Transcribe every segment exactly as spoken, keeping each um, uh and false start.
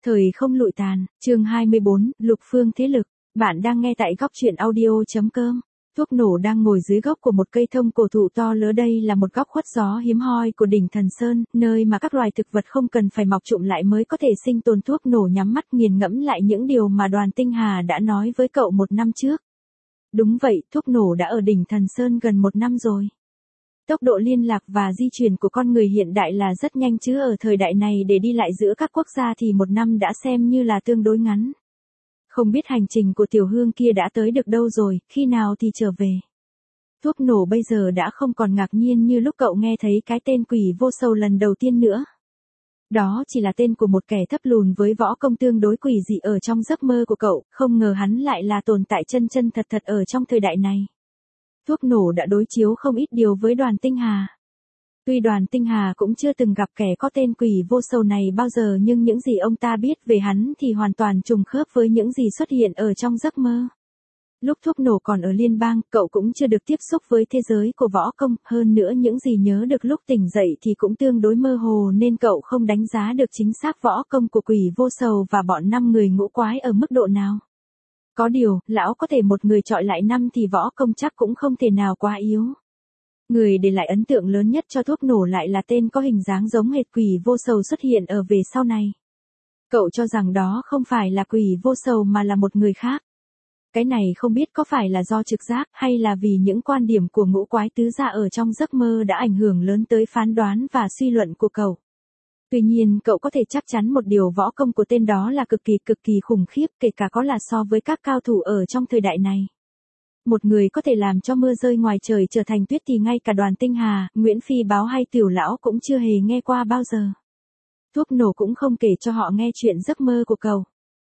Thời không lụi tàn, chương hai mươi bốn, Lục Phương thế lực. Bạn đang nghe tại góc truyện audio.com. Thuốc nổ đang ngồi dưới gốc của một cây thông cổ thụ to lớn. Đây là một góc khuất gió hiếm hoi của đỉnh Thần Sơn, nơi mà các loài thực vật không cần phải mọc trụm lại mới có thể sinh tồn. Thuốc nổ nhắm mắt nghiền ngẫm lại những điều mà Đoàn Tinh Hà đã nói với cậu một năm trước. Đúng vậy, thuốc nổ đã ở đỉnh Thần Sơn gần một năm rồi. Tốc độ liên lạc và di chuyển của con người hiện đại là rất nhanh, chứ ở thời đại này để đi lại giữa các quốc gia thì một năm đã xem như là tương đối ngắn. Không biết hành trình của Tiểu Hương kia đã tới được đâu rồi, khi nào thì trở về. Thuốc nổ bây giờ đã không còn ngạc nhiên như lúc cậu nghe thấy cái tên Quỷ Vô Sầu lần đầu tiên nữa. Đó chỉ là tên của một kẻ thấp lùn với võ công tương đối quỷ dị ở trong giấc mơ của cậu, không ngờ hắn lại là tồn tại chân chân thật thật ở trong thời đại này. Thuốc nổ đã đối chiếu không ít điều với Đoàn Tinh Hà. Tuy Đoàn Tinh Hà cũng chưa từng gặp kẻ có tên Quỷ Vô Sầu này bao giờ, nhưng những gì ông ta biết về hắn thì hoàn toàn trùng khớp với những gì xuất hiện ở trong giấc mơ. Lúc thuốc nổ còn ở liên bang, cậu cũng chưa được tiếp xúc với thế giới của võ công, hơn nữa những gì nhớ được lúc tỉnh dậy thì cũng tương đối mơ hồ, nên cậu không đánh giá được chính xác võ công của Quỷ Vô Sầu và bọn năm người ngũ quái ở mức độ nào. Có điều, lão có thể một người chọi lại năm thì võ công chắc cũng không thể nào quá yếu. Người để lại ấn tượng lớn nhất cho thuốc nổ lại là tên có hình dáng giống hệt Quỷ Vô Sầu xuất hiện ở về sau này. Cậu cho rằng đó không phải là Quỷ Vô Sầu mà là một người khác. Cái này không biết có phải là do trực giác hay là vì những quan điểm của ngũ quái tứ gia ở trong giấc mơ đã ảnh hưởng lớn tới phán đoán và suy luận của cậu. Tuy nhiên cậu có thể chắc chắn một điều, võ công của tên đó là cực kỳ cực kỳ khủng khiếp, kể cả có là so với các cao thủ ở trong thời đại này. Một người có thể làm cho mưa rơi ngoài trời trở thành tuyết thì ngay cả Đoàn Tinh Hà, Nguyễn Phi Báo hay Tiểu Lão cũng chưa hề nghe qua bao giờ. Thuốc nổ cũng không kể cho họ nghe chuyện giấc mơ của cậu.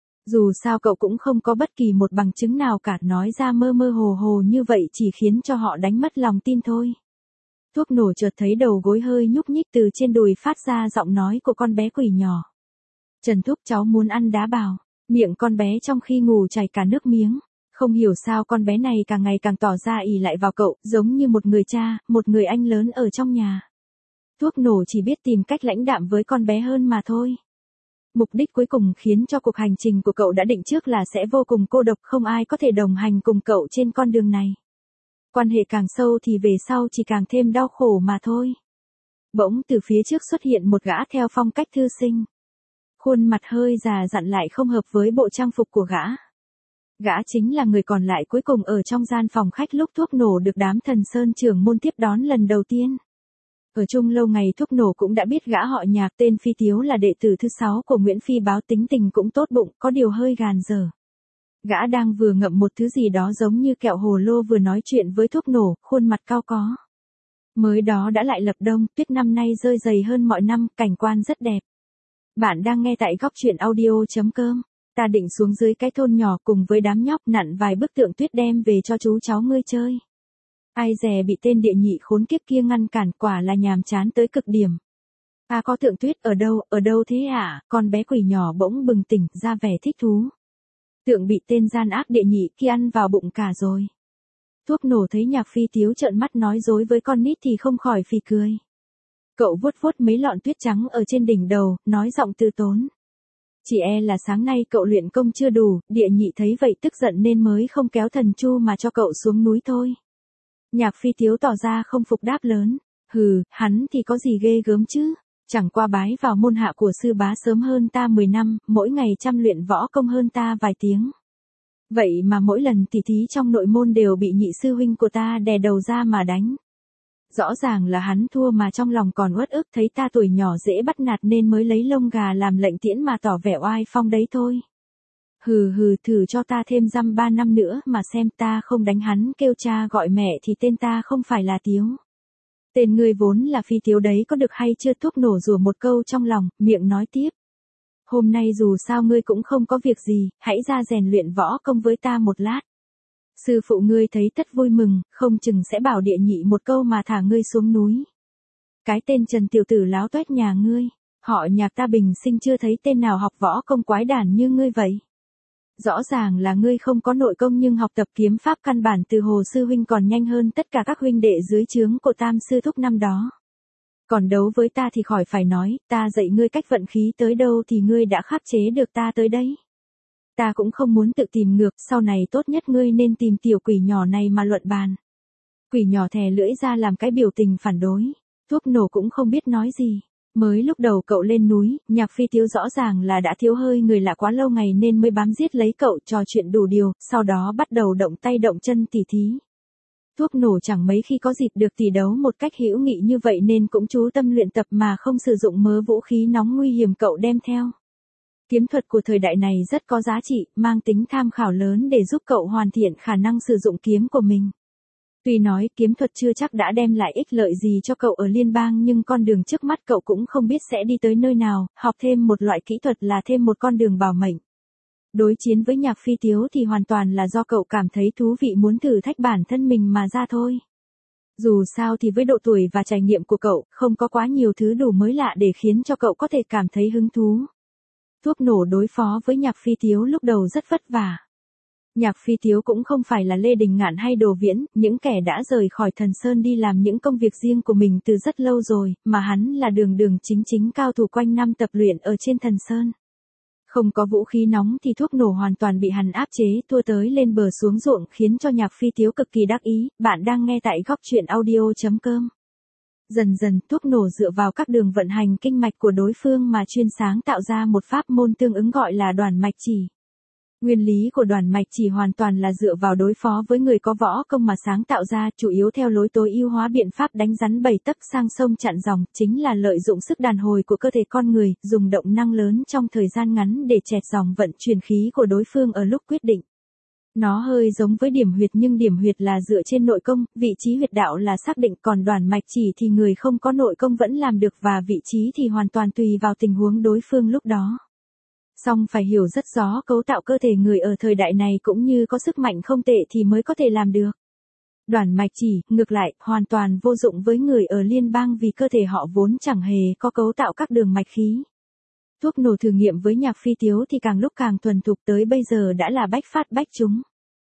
Dù sao cậu cũng không có bất kỳ một bằng chứng nào cả, nói ra mơ mơ hồ hồ như vậy chỉ khiến cho họ đánh mất lòng tin thôi. Thuốc nổ chợt thấy đầu gối hơi nhúc nhích, từ trên đùi phát ra giọng nói của con bé quỷ nhỏ. Trần thúc, cháu muốn ăn đá bào. Miệng con bé trong khi ngủ chảy cả nước miếng. Không hiểu sao con bé này càng ngày càng tỏ ra ỷ lại vào cậu, giống như một người cha, một người anh lớn ở trong nhà. Thuốc nổ chỉ biết tìm cách lãnh đạm với con bé hơn mà thôi. Mục đích cuối cùng khiến cho cuộc hành trình của cậu đã định trước là sẽ vô cùng cô độc, không ai có thể đồng hành cùng cậu trên con đường này. Quan hệ càng sâu thì về sau chỉ càng thêm đau khổ mà thôi. Bỗng từ phía trước xuất hiện một gã theo phong cách thư sinh. Khuôn mặt hơi già dặn lại không hợp với bộ trang phục của gã. Gã chính là người còn lại cuối cùng ở trong gian phòng khách lúc thuốc nổ được đám Thần Sơn trưởng môn tiếp đón lần đầu tiên. Ở chung lâu ngày thuốc nổ cũng đã biết gã họ Nhạc tên Phi Tiếu là đệ tử thứ sáu của Nguyễn Phi Báo, tính tình cũng tốt bụng, có điều hơi gàn dở. Gã đang vừa ngậm một thứ gì đó giống như kẹo hồ lô vừa nói chuyện với thuốc nổ, khuôn mặt cao có. Mới đó đã lại lập đông, tuyết năm nay rơi dày hơn mọi năm, cảnh quan rất đẹp. Bạn đang nghe tại góc truyện audio.com. Ta định xuống dưới cái thôn nhỏ cùng với đám nhóc nặn vài bức tượng tuyết đem về cho chú cháu ngươi chơi. Ai dè bị tên địa nhị khốn kiếp kia ngăn cản, quả là nhàm chán tới cực điểm. À, có tượng tuyết ở đâu, ở đâu thế à? Con bé quỷ nhỏ bỗng bừng tỉnh, ra vẻ thích thú. Tượng bị tên gian ác địa nhị kia ăn vào bụng cả rồi. Thuốc nổ thấy Nhạc Phi Tiếu trợn mắt nói dối với con nít thì không khỏi phì cười. Cậu vuốt vuốt mấy lọn tuyết trắng ở trên đỉnh đầu, nói giọng từ tốn. Chỉ e là sáng nay cậu luyện công chưa đủ, địa nhị thấy vậy tức giận nên mới không kéo thần chu mà cho cậu xuống núi thôi. Nhạc Phi Tiếu tỏ ra không phục đáp lớn. Hừ, hắn thì có gì ghê gớm chứ. Chẳng qua bái vào môn hạ của sư bá sớm hơn ta mười năm, mỗi ngày chăm luyện võ công hơn ta vài tiếng. Vậy mà mỗi lần tỉ thí trong nội môn đều bị nhị sư huynh của ta đè đầu ra mà đánh. Rõ ràng là hắn thua mà trong lòng còn uất ức, thấy ta tuổi nhỏ dễ bắt nạt nên mới lấy lông gà làm lệnh tiễn mà tỏ vẻ oai phong đấy thôi. Hừ hừ, thử cho ta thêm dăm ba năm nữa mà xem, ta không đánh hắn kêu cha gọi mẹ thì tên ta không phải là Tiếu. Tên ngươi vốn là Phi Tiếu đấy có được hay chưa? Thuốc nổ rủa một câu trong lòng, miệng nói tiếp. Hôm nay dù sao ngươi cũng không có việc gì, hãy ra rèn luyện võ công với ta một lát. Sư phụ ngươi thấy tất vui mừng, không chừng sẽ bảo địa nhị một câu mà thả ngươi xuống núi. Cái tên Trần tiểu tử láo toét nhà ngươi, họ Nhạc ta bình sinh chưa thấy tên nào học võ công quái đản như ngươi vậy. Rõ ràng là ngươi không có nội công nhưng học tập kiếm pháp căn bản từ Hồ sư huynh còn nhanh hơn tất cả các huynh đệ dưới trướng của Tam sư thúc năm đó. Còn đấu với ta thì khỏi phải nói, ta dạy ngươi cách vận khí tới đâu thì ngươi đã khắc chế được ta tới đấy. Ta cũng không muốn tự tìm ngược, sau này tốt nhất ngươi nên tìm tiểu quỷ nhỏ này mà luận bàn. Quỷ nhỏ thè lưỡi ra làm cái biểu tình phản đối. Thuốc nổ cũng không biết nói gì. Mới lúc đầu cậu lên núi, Nhạc Phi Tiếu rõ ràng là đã thiếu hơi người lạ quá lâu ngày nên mới bám giết lấy cậu trò chuyện đủ điều, sau đó bắt đầu động tay động chân tỉ thí. Thuốc nổ chẳng mấy khi có dịp được tỉ đấu một cách hữu nghị như vậy nên cũng chú tâm luyện tập mà không sử dụng mớ vũ khí nóng nguy hiểm cậu đem theo. Kiếm thuật của thời đại này rất có giá trị, mang tính tham khảo lớn để giúp cậu hoàn thiện khả năng sử dụng kiếm của mình. Tuy nói kiếm thuật chưa chắc đã đem lại ích lợi gì cho cậu ở liên bang nhưng con đường trước mắt cậu cũng không biết sẽ đi tới nơi nào, học thêm một loại kỹ thuật là thêm một con đường bảo mệnh. Đối chiến với Nhạc Phi Tiếu thì hoàn toàn là do cậu cảm thấy thú vị muốn thử thách bản thân mình mà ra thôi. Dù sao thì với độ tuổi và trải nghiệm của cậu, không có quá nhiều thứ đủ mới lạ để khiến cho cậu có thể cảm thấy hứng thú. Thuốc nổ đối phó với Nhạc Phi Tiếu lúc đầu rất vất vả. Nhạc Phi Tiếu cũng không phải là Lê Đình Ngạn hay Đồ Viễn, những kẻ đã rời khỏi Thần Sơn đi làm những công việc riêng của mình từ rất lâu rồi, mà hắn là đường đường chính chính cao thủ quanh năm tập luyện ở trên Thần Sơn. Không có vũ khí nóng thì thuốc nổ hoàn toàn bị hắn áp chế, thua tới lên bờ xuống ruộng khiến cho Nhạc Phi Tiếu cực kỳ đắc ý. Bạn đang nghe tại góc truyện audio chấm com. Dần dần, thuốc nổ dựa vào các đường vận hành kinh mạch của đối phương mà chuyên sáng tạo ra một pháp môn tương ứng gọi là đoản mạch chỉ. Nguyên lý của đoản mạch chỉ hoàn toàn là dựa vào đối phó với người có võ công mà sáng tạo ra, chủ yếu theo lối tối ưu hóa biện pháp đánh rắn bảy tấc sang sông chặn dòng, chính là lợi dụng sức đàn hồi của cơ thể con người, dùng động năng lớn trong thời gian ngắn để chẹt dòng vận chuyển khí của đối phương ở lúc quyết định. Nó hơi giống với điểm huyệt nhưng điểm huyệt là dựa trên nội công, vị trí huyệt đạo là xác định, còn đoản mạch chỉ thì người không có nội công vẫn làm được và vị trí thì hoàn toàn tùy vào tình huống đối phương lúc đó. Song phải hiểu rất rõ cấu tạo cơ thể người ở thời đại này cũng như có sức mạnh không tệ thì mới có thể làm được. Đoản mạch chỉ, ngược lại, hoàn toàn vô dụng với người ở liên bang vì cơ thể họ vốn chẳng hề có cấu tạo các đường mạch khí. Thuốc nổ thử nghiệm với Nhạc Phi Tiếu thì càng lúc càng thuần thục, tới bây giờ đã là bách phát bách trúng.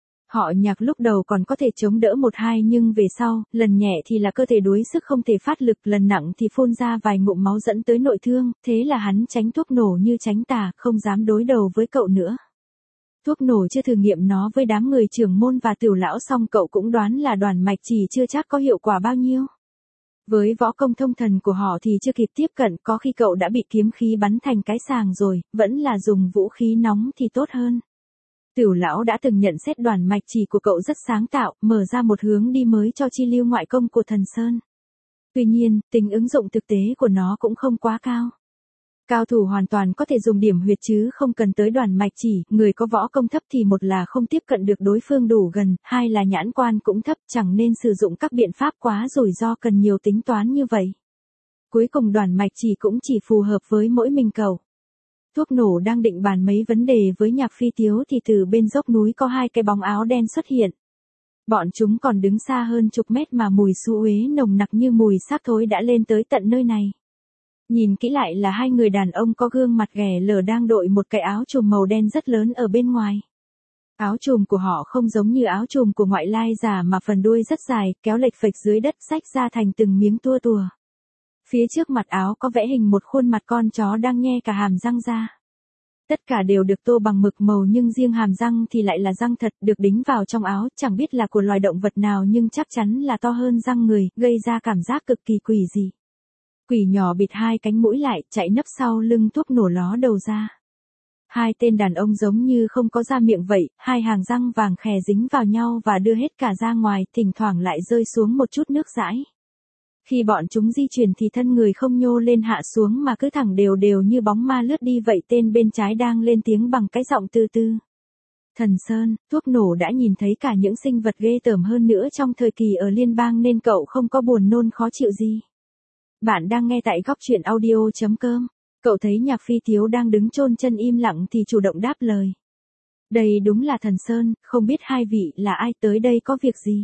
Họ Nhạc lúc đầu còn có thể chống đỡ một hai nhưng về sau, lần nhẹ thì là cơ thể đuối sức không thể phát lực, lần nặng thì phun ra vài ngụm máu dẫn tới nội thương, thế là hắn tránh thuốc nổ như tránh tà, không dám đối đầu với cậu nữa. Thuốc nổ chưa thử nghiệm nó với đám người trưởng môn và tiểu lão xong cậu cũng đoán là đoản mạch chỉ chưa chắc có hiệu quả bao nhiêu. Với võ công thông thần của họ thì chưa kịp tiếp cận, có khi cậu đã bị kiếm khí bắn thành cái sàng rồi, vẫn là dùng vũ khí nóng thì tốt hơn. Tiểu lão đã từng nhận xét đoản mạch chỉ của cậu rất sáng tạo, mở ra một hướng đi mới cho chi lưu ngoại công của Thần Sơn. Tuy nhiên, tính ứng dụng thực tế của nó cũng không quá cao. Cao thủ hoàn toàn có thể dùng điểm huyệt chứ không cần tới đoản mạch chỉ, người có võ công thấp thì một là không tiếp cận được đối phương đủ gần, hai là nhãn quan cũng thấp, chẳng nên sử dụng các biện pháp quá rủi ro cần nhiều tính toán như vậy. Cuối cùng đoản mạch chỉ cũng chỉ phù hợp với mỗi mình cậu. Thuốc nổ đang định bàn mấy vấn đề với Nhạc Phi Tiếu thì từ bên dốc núi có hai cái bóng áo đen xuất hiện. Bọn chúng còn đứng xa hơn chục mét mà mùi xú uế nồng nặc như mùi xác thối đã lên tới tận nơi này. Nhìn kỹ lại là hai người đàn ông có gương mặt ghẻ lở đang đội một cái áo trùm màu đen rất lớn ở bên ngoài. Áo trùm của họ không giống như áo trùm của ngoại lai giả mà phần đuôi rất dài, kéo lệch phệch dưới đất xách ra thành từng miếng tua tùa. Phía trước mặt áo có vẽ hình một khuôn mặt con chó đang nhe cả hàm răng ra. Tất cả đều được tô bằng mực màu nhưng riêng hàm răng thì lại là răng thật, được đính vào trong áo, chẳng biết là của loài động vật nào nhưng chắc chắn là to hơn răng người, gây ra cảm giác cực kỳ quỷ dị. Quỷ nhỏ bịt hai cánh mũi lại, chạy nấp sau lưng thuốc nổ ló đầu ra. Hai tên đàn ông giống như không có da miệng vậy, hai hàng răng vàng khè dính vào nhau và đưa hết cả ra ngoài, thỉnh thoảng lại rơi xuống một chút nước dãi. Khi bọn chúng di chuyển thì thân người không nhô lên hạ xuống mà cứ thẳng đều đều như bóng ma lướt đi vậy. Tên bên trái đang lên tiếng bằng cái giọng từ từ. Thần Sơn, thuốc nổ đã nhìn thấy cả những sinh vật ghê tởm hơn nữa trong thời kỳ ở liên bang nên cậu không có buồn nôn khó chịu gì. Bạn đang nghe tại góc truyện audio chấm com. Cậu thấy Nhạc Phi Tiếu đang đứng chôn chân im lặng thì chủ động đáp lời. Đây đúng là Thần Sơn, không biết hai vị là ai, tới đây có việc gì?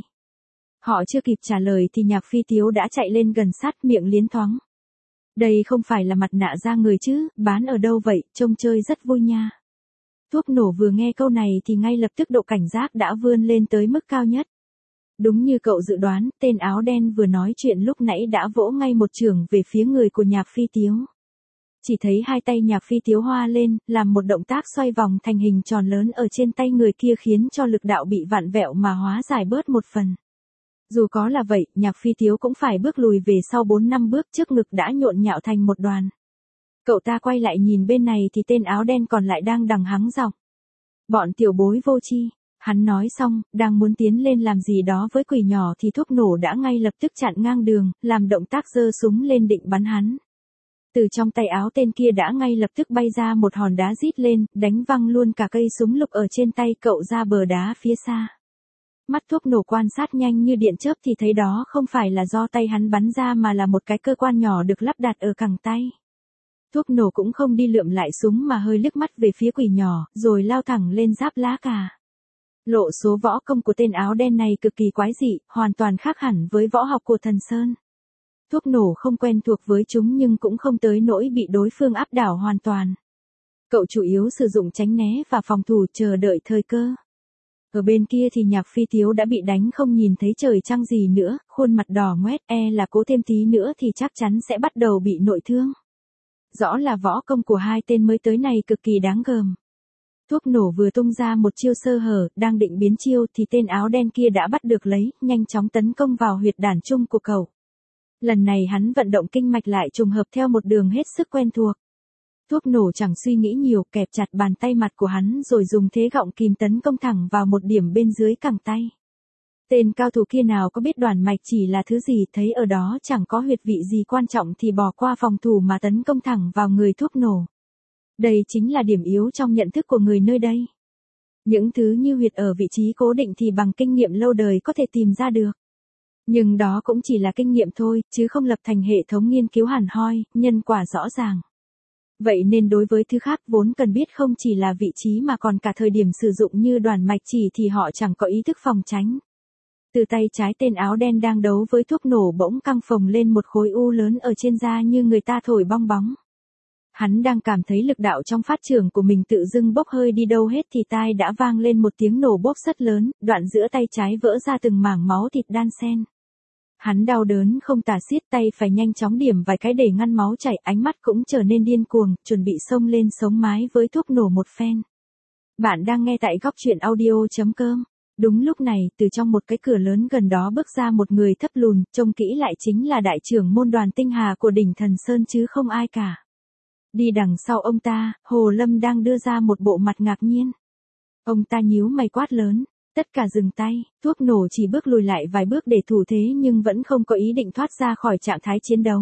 Họ chưa kịp trả lời thì Nhạc Phi Tiếu đã chạy lên gần sát, miệng liến thoáng. Đây không phải là mặt nạ da người chứ, bán ở đâu vậy, trông chơi rất vui nha. Thuốc nổ vừa nghe câu này thì ngay lập tức độ cảnh giác đã vươn lên tới mức cao nhất. Đúng như cậu dự đoán, tên áo đen vừa nói chuyện lúc nãy đã vỗ ngay một chưởng về phía người của Nhạc Phi Tiếu. Chỉ thấy hai tay Nhạc Phi Tiếu hoa lên, làm một động tác xoay vòng thành hình tròn lớn ở trên tay người kia khiến cho lực đạo bị vặn vẹo mà hóa giải bớt một phần. Dù có là vậy, Nhạc Phi Tiếu cũng phải bước lùi về sau bốn năm bước, trước ngực đã nhộn nhạo thành một đoàn. Cậu ta quay lại nhìn bên này thì tên áo đen còn lại đang đằng hắng giọng. Bọn tiểu bối vô tri. Hắn nói xong, đang muốn tiến lên làm gì đó với quỷ nhỏ thì thuốc nổ đã ngay lập tức chặn ngang đường, làm động tác giơ súng lên định bắn hắn. Từ trong tay áo tên kia đã ngay lập tức bay ra một hòn đá rít lên, đánh văng luôn cả cây súng lục ở trên tay cậu ra bờ đá phía xa. Mắt thuốc nổ quan sát nhanh như điện chớp thì thấy đó không phải là do tay hắn bắn ra mà là một cái cơ quan nhỏ được lắp đặt ở cẳng tay. Thuốc nổ cũng không đi lượm lại súng mà hơi liếc mắt về phía quỷ nhỏ, rồi lao thẳng lên giáp lá cà. Lộ số võ công của tên áo đen này cực kỳ quái dị, hoàn toàn khác hẳn với võ học của Thần Sơn. Thuốc nổ không quen thuộc với chúng nhưng cũng không tới nỗi bị đối phương áp đảo hoàn toàn. Cậu chủ yếu sử dụng tránh né và phòng thủ chờ đợi thời cơ. Ở bên kia thì Nhạc Phi Tiếu đã bị đánh không nhìn thấy trời trăng gì nữa, khuôn mặt đỏ ngoét, e là cố thêm tí nữa thì chắc chắn sẽ bắt đầu bị nội thương. Rõ là võ công của hai tên mới tới này cực kỳ đáng gờm. Thuốc nổ vừa tung ra một chiêu sơ hở, đang định biến chiêu thì tên áo đen kia đã bắt được lấy, nhanh chóng tấn công vào huyệt đản trung của cậu. Lần này hắn vận động kinh mạch lại trùng hợp theo một đường hết sức quen thuộc. Thuốc nổ chẳng suy nghĩ nhiều, kẹp chặt bàn tay mặt của hắn rồi dùng thế gọng kìm tấn công thẳng vào một điểm bên dưới cẳng tay. Tên cao thủ kia nào có biết đoàn mạch chỉ là thứ gì, thấy ở đó chẳng có huyệt vị gì quan trọng thì bỏ qua phòng thủ mà tấn công thẳng vào người thuốc nổ. Đây chính là điểm yếu trong nhận thức của người nơi đây. Những thứ như huyệt ở vị trí cố định thì bằng kinh nghiệm lâu đời có thể tìm ra được. Nhưng đó cũng chỉ là kinh nghiệm thôi, chứ không lập thành hệ thống nghiên cứu hẳn hoi, nhân quả rõ ràng. Vậy nên đối với thứ khác vốn cần biết không chỉ là vị trí mà còn cả thời điểm sử dụng như đoàn mạch chỉ thì họ chẳng có ý thức phòng tránh. Từ tay trái tên áo đen đang đấu với thuốc nổ bỗng căng phồng lên một khối u lớn ở trên da như người ta thổi bong bóng. Hắn đang cảm thấy lực đạo trong phát trưởng của mình tự dưng bốc hơi đi đâu hết thì tai đã vang lên một tiếng nổ bốp rất lớn, đoạn giữa tay trái vỡ ra từng mảng máu thịt đan xen. Hắn đau đớn không tả xiết, tay phải nhanh chóng điểm vài cái để ngăn máu chảy, ánh mắt cũng trở nên điên cuồng, chuẩn bị xông lên sống mái với thuốc nổ một phen. Bạn đang nghe tại góc truyện audio chấm com. Đúng lúc này, từ trong một cái cửa lớn gần đó bước ra một người thấp lùn, trông kỹ lại chính là đại trưởng môn Đoàn Tinh Hà của đỉnh Thần Sơn chứ không ai cả. Đi đằng sau ông ta, Hồ Lâm đang đưa ra một bộ mặt ngạc nhiên. Ông ta nhíu mày quát lớn, tất cả dừng tay, thuốc nổ chỉ bước lùi lại vài bước để thủ thế nhưng vẫn không có ý định thoát ra khỏi trạng thái chiến đấu.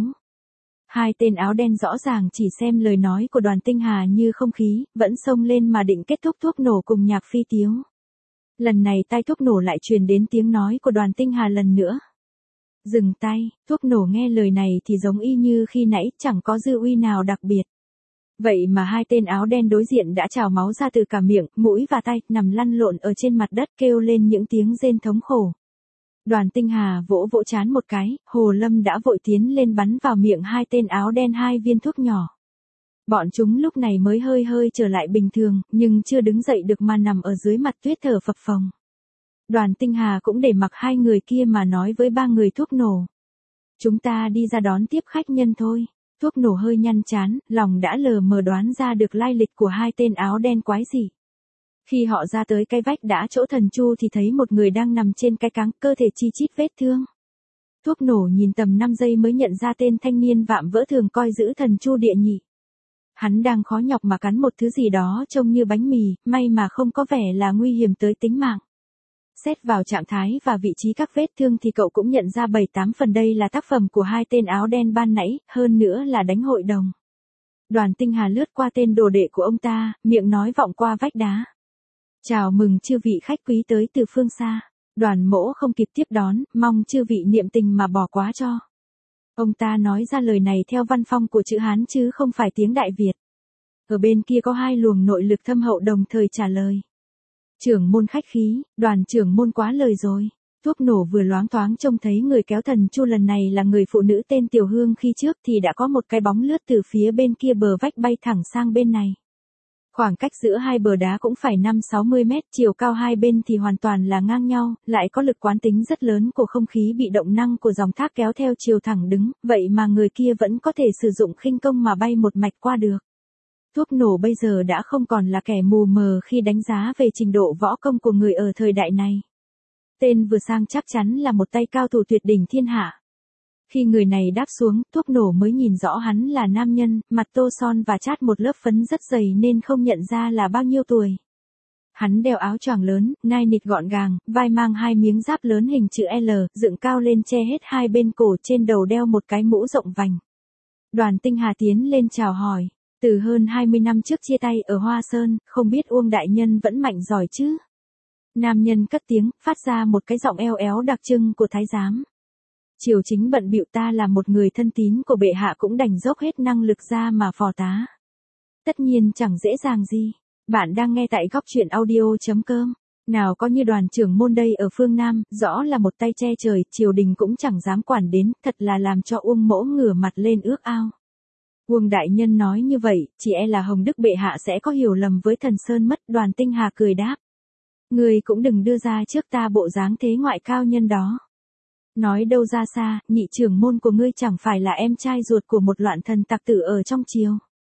Hai tên áo đen rõ ràng chỉ xem lời nói của Đoàn Tinh Hà như không khí, vẫn xông lên mà định kết thúc thuốc nổ cùng Nhạc Phi Tiếu. Lần này tai thuốc nổ lại truyền đến tiếng nói của Đoàn Tinh Hà lần nữa. Dừng tay, thuốc nổ nghe lời này thì giống y như khi nãy, chẳng có dư uy nào đặc biệt. Vậy mà hai tên áo đen đối diện đã trào máu ra từ cả miệng, mũi và tay, nằm lăn lộn ở trên mặt đất kêu lên những tiếng rên thống khổ. Đoàn Tinh Hà vỗ vỗ trán một cái, Hồ Lâm đã vội tiến lên bắn vào miệng hai tên áo đen hai viên thuốc nhỏ. Bọn chúng lúc này mới hơi hơi trở lại bình thường, nhưng chưa đứng dậy được mà nằm ở dưới mặt tuyết thở phập phồng. Đoàn Tinh Hà cũng để mặc hai người kia mà nói với ba người thuốc nổ. Chúng ta đi ra đón tiếp khách nhân thôi. Thuốc nổ hơi nhăn chán, lòng đã lờ mờ đoán ra được lai lịch của hai tên áo đen quái dị. Khi họ ra tới cái vách đá chỗ Thần Chu thì thấy một người đang nằm trên cái cáng, cơ thể chi chít vết thương. Thuốc nổ nhìn tầm năm giây mới nhận ra tên thanh niên vạm vỡ thường coi giữ Thần Chu địa nhị. Hắn đang khó nhọc mà cắn một thứ gì đó trông như bánh mì, may mà không có vẻ là nguy hiểm tới tính mạng. Xét vào trạng thái và vị trí các vết thương thì cậu cũng nhận ra bảy tám phần đây là tác phẩm của hai tên áo đen ban nãy, hơn nữa là đánh hội đồng. Đoàn Tinh Hà lướt qua tên đồ đệ của ông ta, miệng nói vọng qua vách đá. Chào mừng chư vị khách quý tới từ phương xa. Đoàn Mỗ không kịp tiếp đón, mong chư vị niệm tình mà bỏ quá cho. Ông ta nói ra lời này theo văn phong của chữ Hán chứ không phải tiếng Đại Việt. Ở bên kia có hai luồng nội lực thâm hậu đồng thời trả lời. Trưởng môn khách khí, Đoàn trưởng môn quá lời rồi. Thuốc nổ vừa loáng thoáng trông thấy người kéo Thần Chu lần này là người phụ nữ tên Tiểu Hương, khi trước thì đã có một cái bóng lướt từ phía bên kia bờ vách bay thẳng sang bên này. Khoảng cách giữa hai bờ đá cũng phải năm sáu mươi mét, chiều cao hai bên thì hoàn toàn là ngang nhau, lại có lực quán tính rất lớn của không khí bị động năng của dòng thác kéo theo chiều thẳng đứng, vậy mà người kia vẫn có thể sử dụng khinh công mà bay một mạch qua được. Thuốc nổ bây giờ đã không còn là kẻ mù mờ khi đánh giá về trình độ võ công của người ở thời đại này. Tên vừa sang chắc chắn là một tay cao thủ tuyệt đỉnh thiên hạ. Khi người này đáp xuống, thuốc nổ mới nhìn rõ hắn là nam nhân, mặt tô son và chát một lớp phấn rất dày nên không nhận ra là bao nhiêu tuổi. Hắn đeo áo choàng lớn, nai nịt gọn gàng, vai mang hai miếng giáp lớn hình chữ L, dựng cao lên che hết hai bên cổ, trên đầu đeo một cái mũ rộng vành. Đoàn Tinh Hà tiến lên chào hỏi. Từ hơn hai mươi năm trước chia tay ở Hoa Sơn, không biết Uông đại nhân vẫn mạnh giỏi chứ? Nam nhân cất tiếng, phát ra một cái giọng eo éo đặc trưng của thái giám. Triều chính bận bịu, ta là một người thân tín của bệ hạ cũng đành dốc hết năng lực ra mà phò tá. Tất nhiên chẳng dễ dàng gì. Bạn đang nghe tại góc truyện audio.com. Nào có như Đoàn trưởng môn đây ở phương Nam, rõ là một tay che trời, triều đình cũng chẳng dám quản đến, thật là làm cho Uông mỗ ngửa mặt lên ước ao. Uông đại nhân nói như vậy, chỉ e là Hồng Đức bệ hạ sẽ có hiểu lầm với Thần Sơn mất. Đoàn Tinh Hà cười đáp. Ngươi cũng đừng đưa ra trước ta bộ dáng thế ngoại cao nhân đó. Nói đâu ra xa, nhị trưởng môn của ngươi chẳng phải là em trai ruột của một loạn thần tặc tử ở trong triều.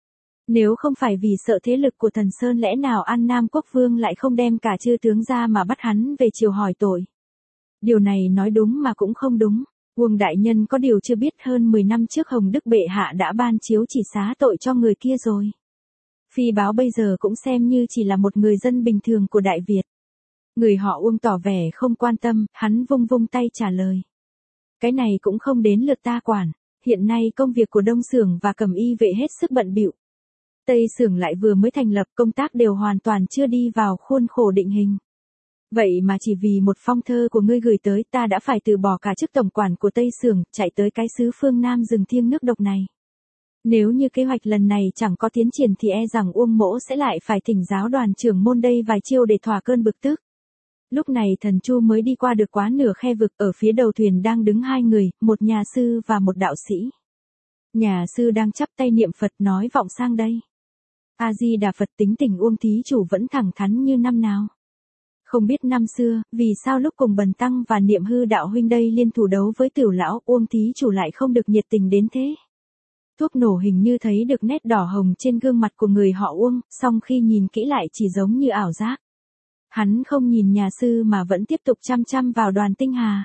Nếu không phải vì sợ thế lực của Thần Sơn, lẽ nào An Nam Quốc Vương lại không đem cả chư tướng ra mà bắt hắn về triều hỏi tội. Điều này nói đúng mà cũng không đúng. Uông đại nhân có điều chưa biết, hơn mười năm trước Hồng Đức bệ hạ đã ban chiếu chỉ xá tội cho người kia rồi. Phi báo bây giờ cũng xem như chỉ là một người dân bình thường của Đại Việt. Người họ Uông tỏ vẻ không quan tâm, hắn vung vung tay trả lời. Cái này cũng không đến lượt ta quản, hiện nay công việc của Đông Xưởng và Cẩm Y vệ hết sức bận bịu. Tây Xưởng lại vừa mới thành lập, công tác đều hoàn toàn chưa đi vào khuôn khổ định hình. Vậy mà chỉ vì một phong thơ của ngươi gửi tới, ta đã phải từ bỏ cả chức tổng quản của Tây Xưởng, chạy tới cái xứ phương Nam rừng thiêng nước độc này. Nếu như kế hoạch lần này chẳng có tiến triển thì e rằng Uông mỗ sẽ lại phải thỉnh giáo Đoàn trưởng môn đây vài chiêu để thỏa cơn bực tức. Lúc này Thần Chu mới đi qua được quá nửa khe vực, ở phía đầu thuyền đang đứng hai người, một nhà sư và một đạo sĩ. Nhà sư đang chắp tay niệm Phật nói vọng sang đây. A-di-đà Phật, tính tình Uông thí chủ vẫn thẳng thắn như năm nào. Không biết năm xưa, vì sao lúc cùng Bần Tăng và Niệm Hư đạo huynh đây liên thủ đấu với Tiểu lão, Uông thí chủ lại không được nhiệt tình đến thế. Thuốc nổ hình như thấy được nét đỏ hồng trên gương mặt của người họ Uông, song khi nhìn kỹ lại chỉ giống như ảo giác. Hắn không nhìn nhà sư mà vẫn tiếp tục chăm chăm vào Đoàn Tinh Hà.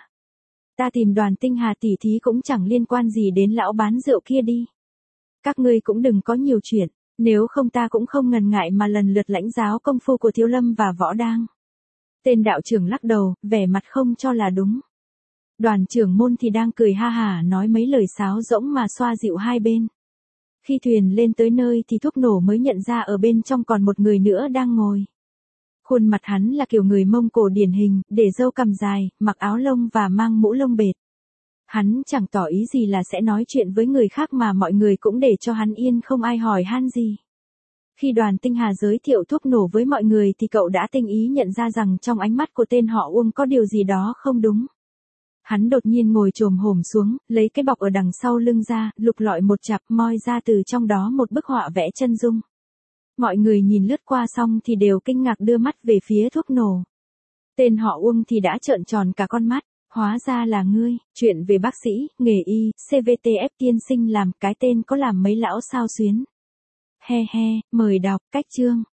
Ta tìm Đoàn Tinh Hà tỉ thí cũng chẳng liên quan gì đến lão bán rượu kia đi. Các ngươi cũng đừng có nhiều chuyện, nếu không ta cũng không ngần ngại mà lần lượt lãnh giáo công phu của Thiếu Lâm và Võ Đang. Tên đạo trưởng lắc đầu, vẻ mặt không cho là đúng. Đoàn trưởng môn thì đang cười ha hả nói mấy lời sáo rỗng mà xoa dịu hai bên. Khi thuyền lên tới nơi thì thuốc nổ mới nhận ra ở bên trong còn một người nữa đang ngồi. Khuôn mặt hắn là kiểu người Mông Cổ điển hình, để râu cằm dài, mặc áo lông và mang mũ lông bệt. Hắn chẳng tỏ ý gì là sẽ nói chuyện với người khác mà mọi người cũng để cho hắn yên không ai hỏi han gì. Khi Đoàn Tinh Hà giới thiệu thuốc nổ với mọi người thì cậu đã tinh ý nhận ra rằng trong ánh mắt của tên họ Uông có điều gì đó không đúng. Hắn đột nhiên ngồi chồm hổm xuống, lấy cái bọc ở đằng sau lưng ra, lục lọi một chặp, moi ra từ trong đó một bức họa vẽ chân dung. Mọi người nhìn lướt qua xong thì đều kinh ngạc đưa mắt về phía thuốc nổ. Tên họ Uông thì đã trợn tròn cả con mắt, hóa ra là ngươi. Chuyện về bác sĩ, nghề y, xê vê tê ép tiên sinh làm, cái tên có làm mấy lão sao xuyến. He he, mời đọc, cách chương.